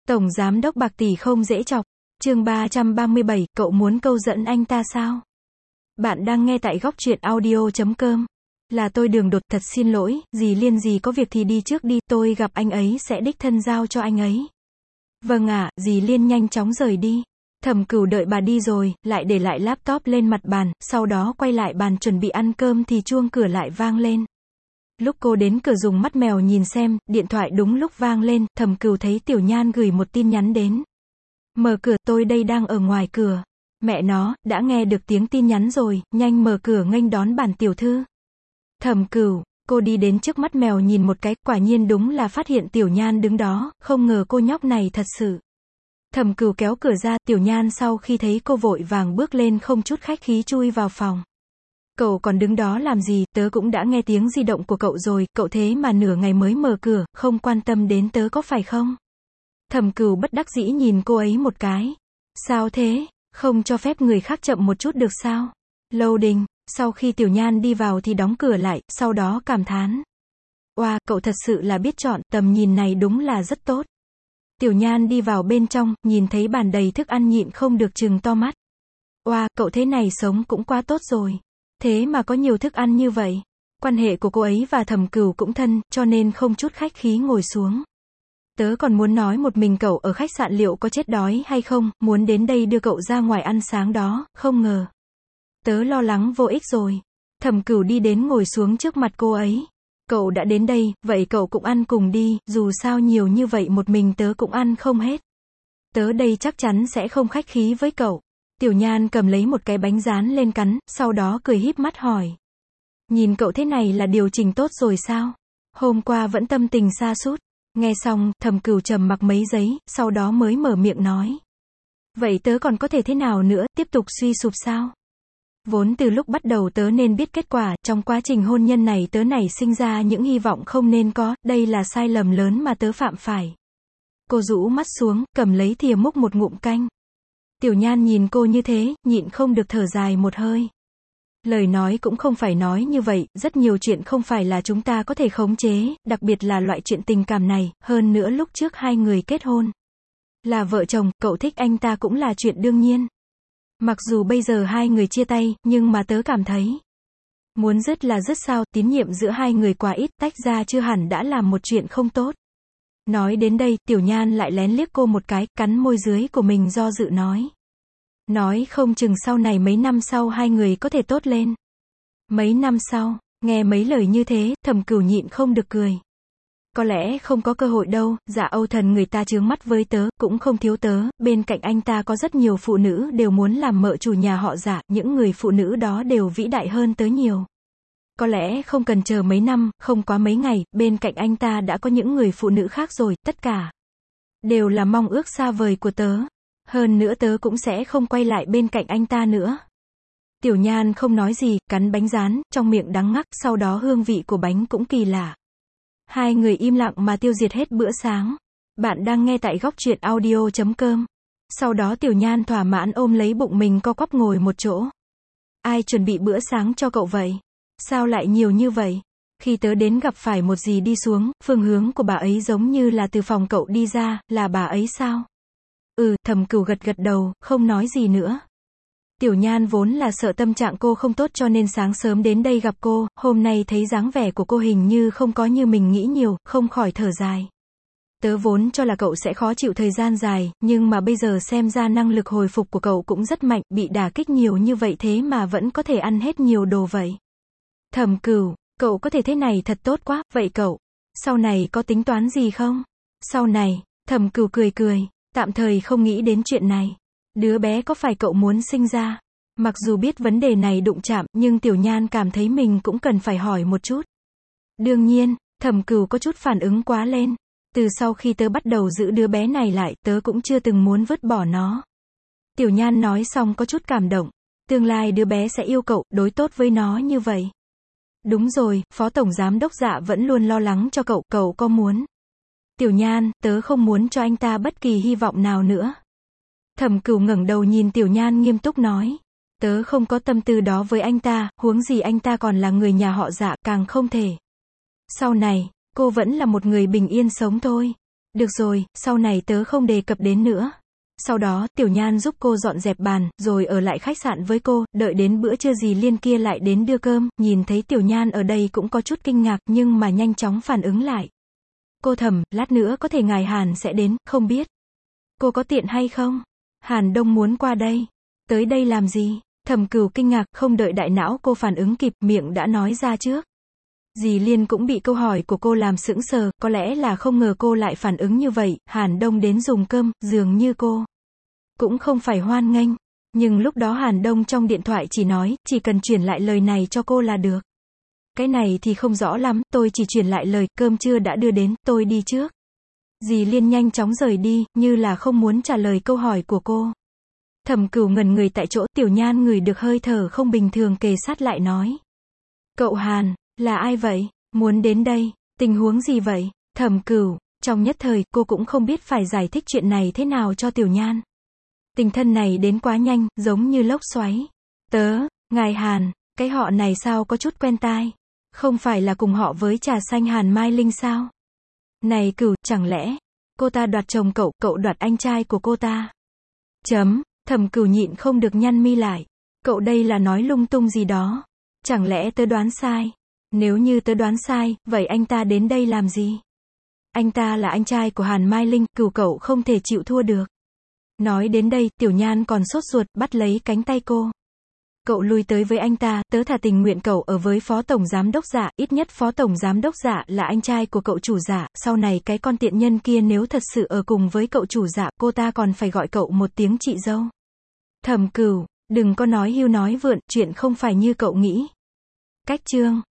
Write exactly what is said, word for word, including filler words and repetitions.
Tổng giám đốc bạc tỷ không dễ chọc. Chương ba trăm ba mươi bảy, cậu muốn câu dẫn anh ta sao? Bạn đang nghe tại góc truyện audio chấm com. Là tôi Đường Đột, thật xin lỗi, dì Liên dì có việc thì đi trước đi, tôi gặp anh ấy sẽ đích thân giao cho anh ấy. Vâng ạ, dì Liên nhanh chóng rời đi. Thẩm Cửu đợi bà đi rồi, lại để lại laptop lên mặt bàn, sau đó quay lại bàn chuẩn bị ăn cơm thì chuông cửa lại vang lên. Lúc cô đến cửa dùng mắt mèo nhìn xem, điện thoại đúng lúc vang lên, Thẩm Cửu thấy Tiểu Nhan gửi một tin nhắn đến. Mở cửa, tôi đây đang ở ngoài cửa. Mẹ nó, đã nghe được tiếng tin nhắn rồi, nhanh mở cửa nghênh đón bản tiểu thư. Thẩm Cửu, cô đi đến trước mắt mèo nhìn một cái, quả nhiên đúng là phát hiện Tiểu Nhan đứng đó, không ngờ cô nhóc này thật sự. Thẩm Cửu kéo cửa ra, Tiểu Nhan sau khi thấy cô vội vàng bước lên không chút khách khí chui vào phòng. Cậu còn đứng đó làm gì, tớ cũng đã nghe tiếng di động của cậu rồi, cậu thế mà nửa ngày mới mở cửa, không quan tâm đến tớ có phải không? Thẩm Cửu bất đắc dĩ nhìn cô ấy một cái. Sao thế, không cho phép người khác chậm một chút được sao? Loading, sau khi Tiểu Nhan đi vào thì đóng cửa lại, sau đó cảm thán. Oa, wow, cậu thật sự là biết chọn, tầm nhìn này đúng là rất tốt. Tiểu Nhan đi vào bên trong, nhìn thấy bàn đầy thức ăn nhịn không được trừng to mắt. Oa, wow, cậu thế này sống cũng quá tốt rồi. Thế mà có nhiều thức ăn như vậy. Quan hệ của cô ấy và Thẩm Cửu cũng thân, cho nên không chút khách khí ngồi xuống. Tớ còn muốn nói một mình cậu ở khách sạn liệu có chết đói hay không, muốn đến đây đưa cậu ra ngoài ăn sáng đó, không ngờ. Tớ lo lắng vô ích rồi. Thẩm Cửu đi đến ngồi xuống trước mặt cô ấy. Cậu đã đến đây, vậy cậu cũng ăn cùng đi, dù sao nhiều như vậy một mình tớ cũng ăn không hết. Tớ đây chắc chắn sẽ không khách khí với cậu. Tiểu Nhan cầm lấy một cái bánh rán lên cắn, sau đó cười híp mắt hỏi. Nhìn cậu thế này là điều chỉnh tốt rồi sao? Hôm qua vẫn tâm tình sa sút. Nghe xong, Thẩm Cửu trầm mặc mấy giây, sau đó mới mở miệng nói. Vậy tớ còn có thể thế nào nữa, tiếp tục suy sụp sao? Vốn từ lúc bắt đầu tớ nên biết kết quả, trong quá trình hôn nhân này tớ nảy sinh ra những hy vọng không nên có, đây là sai lầm lớn mà tớ phạm phải. Cô rũ mắt xuống, cầm lấy thìa múc một ngụm canh. Tiểu Nhan nhìn cô như thế, nhịn không được thở dài một hơi. Lời nói cũng không phải nói như vậy, rất nhiều chuyện không phải là chúng ta có thể khống chế, đặc biệt là loại chuyện tình cảm này, hơn nữa lúc trước hai người kết hôn. Là vợ chồng, cậu thích anh ta cũng là chuyện đương nhiên. Mặc dù bây giờ hai người chia tay, nhưng mà tớ cảm thấy. Muốn dứt là dứt sao, tín nhiệm giữa hai người quá ít, tách ra chưa hẳn đã làm một chuyện không tốt. Nói đến đây, Tiểu Nhan lại lén liếc cô một cái, cắn môi dưới của mình do dự nói. Nói không chừng sau này mấy năm sau hai người có thể tốt lên. Mấy năm sau, nghe mấy lời như thế, Thẩm Cửu nhịn không được cười. Có lẽ không có cơ hội đâu, Dạ Âu Thần người ta chướng mắt với tớ, cũng không thiếu tớ, bên cạnh anh ta có rất nhiều phụ nữ đều muốn làm mợ chủ nhà họ Dạ, những người phụ nữ đó đều vĩ đại hơn tớ nhiều. Có lẽ không cần chờ mấy năm, không quá mấy ngày, bên cạnh anh ta đã có những người phụ nữ khác rồi, tất cả đều là mong ước xa vời của tớ. Hơn nữa tớ cũng sẽ không quay lại bên cạnh anh ta nữa. Tiểu Nhan không nói gì, cắn bánh rán, trong miệng đắng ngắt, sau đó hương vị của bánh cũng kỳ lạ. Hai người im lặng mà tiêu diệt hết bữa sáng. Bạn đang nghe tại góc truyện audio chấm com. Sau đó Tiểu Nhan thỏa mãn ôm lấy bụng mình co quắp ngồi một chỗ. Ai chuẩn bị bữa sáng cho cậu vậy? Sao lại nhiều như vậy? Khi tớ đến gặp phải một dì đi xuống, phương hướng của bà ấy giống như là từ phòng cậu đi ra, là bà ấy sao? Ừ, Thẩm Cửu gật gật đầu, không nói gì nữa. Tiểu Nhan vốn là sợ tâm trạng cô không tốt cho nên sáng sớm đến đây gặp cô, hôm nay thấy dáng vẻ của cô hình như không có như mình nghĩ nhiều, không khỏi thở dài. Tớ vốn cho là cậu sẽ khó chịu thời gian dài, nhưng mà bây giờ xem ra năng lực hồi phục của cậu cũng rất mạnh, bị đả kích nhiều như vậy thế mà vẫn có thể ăn hết nhiều đồ vậy. Thẩm Cửu, cậu có thể thế này thật tốt quá, vậy cậu, sau này có tính toán gì không? Sau này, Thẩm Cửu cười cười. Tạm thời không nghĩ đến chuyện này. Đứa bé có phải cậu muốn sinh ra? Mặc dù biết vấn đề này đụng chạm, nhưng Tiểu Nhan cảm thấy mình cũng cần phải hỏi một chút. Đương nhiên, Thẩm Cửu có chút phản ứng quá lên. Từ sau khi tớ bắt đầu giữ đứa bé này lại, tớ cũng chưa từng muốn vứt bỏ nó. Tiểu Nhan nói xong có chút cảm động. Tương lai đứa bé sẽ yêu cậu, đối tốt với nó như vậy. Đúng rồi, Phó Tổng Giám Đốc Dạ vẫn luôn lo lắng cho cậu, cậu có muốn? Tiểu Nhan, tớ không muốn cho anh ta bất kỳ hy vọng nào nữa. Thẩm Cửu ngẩng đầu nhìn Tiểu Nhan nghiêm túc nói. Tớ không có tâm tư đó với anh ta, huống gì anh ta còn là người nhà họ Dạ, càng không thể. Sau này, cô vẫn là một người bình yên sống thôi. Được rồi, sau này tớ không đề cập đến nữa. Sau đó, Tiểu Nhan giúp cô dọn dẹp bàn, rồi ở lại khách sạn với cô, đợi đến bữa trưa dì Liên kia lại đến đưa cơm, nhìn thấy Tiểu Nhan ở đây cũng có chút kinh ngạc, nhưng mà nhanh chóng phản ứng lại. Cô thầm, lát nữa có thể ngài Hàn sẽ đến, không biết. Cô có tiện hay không? Hàn Đông muốn qua đây. Tới đây làm gì? Thẩm Cửu kinh ngạc, không đợi đại não cô phản ứng kịp, miệng đã nói ra trước. Dì Liên cũng bị câu hỏi của cô làm sững sờ, có lẽ là không ngờ cô lại phản ứng như vậy, Hàn Đông đến dùng cơm, dường như cô cũng không phải hoan nghênh. Nhưng lúc đó Hàn Đông trong điện thoại chỉ nói, chỉ cần chuyển lại lời này cho cô là được. Cái này thì không rõ lắm, tôi chỉ chuyển lại lời, cơm trưa đã đưa đến, tôi đi trước. Dì Liên nhanh chóng rời đi, như là không muốn trả lời câu hỏi của cô. Thẩm Cửu ngẩn người tại chỗ, Tiểu Nhan ngửi được hơi thở không bình thường kề sát lại nói. Cậu Hàn, là ai vậy? Muốn đến đây, tình huống gì vậy? Thẩm Cửu, trong nhất thời, cô cũng không biết phải giải thích chuyện này thế nào cho Tiểu Nhan. Tình thân này đến quá nhanh, giống như lốc xoáy. Tớ, ngài Hàn, cái họ này sao có chút quen tai? Không phải là cùng họ với trà xanh Hàn Mai Linh sao? Này Cửu, chẳng lẽ cô ta đoạt chồng cậu, cậu đoạt anh trai của cô ta? Chấm, Thẩm Cửu nhịn không được nhăn mi lại. Cậu đây là nói lung tung gì đó? Chẳng lẽ tớ đoán sai? Nếu như tớ đoán sai, vậy anh ta đến đây làm gì? Anh ta là anh trai của Hàn Mai Linh, Cửu cậu không thể chịu thua được. Nói đến đây, Tiểu Nhan còn sốt ruột, bắt lấy cánh tay cô. Cậu lui tới với anh ta, tớ thà tình nguyện cậu ở với phó tổng giám đốc Dạ, ít nhất phó tổng giám đốc Dạ là anh trai của cậu chủ Dạ, sau này cái con tiện nhân kia nếu thật sự ở cùng với cậu chủ Dạ, cô ta còn phải gọi cậu một tiếng chị dâu. Thẩm Cửu, đừng có nói hưu nói vượn, chuyện không phải như cậu nghĩ. Cách chương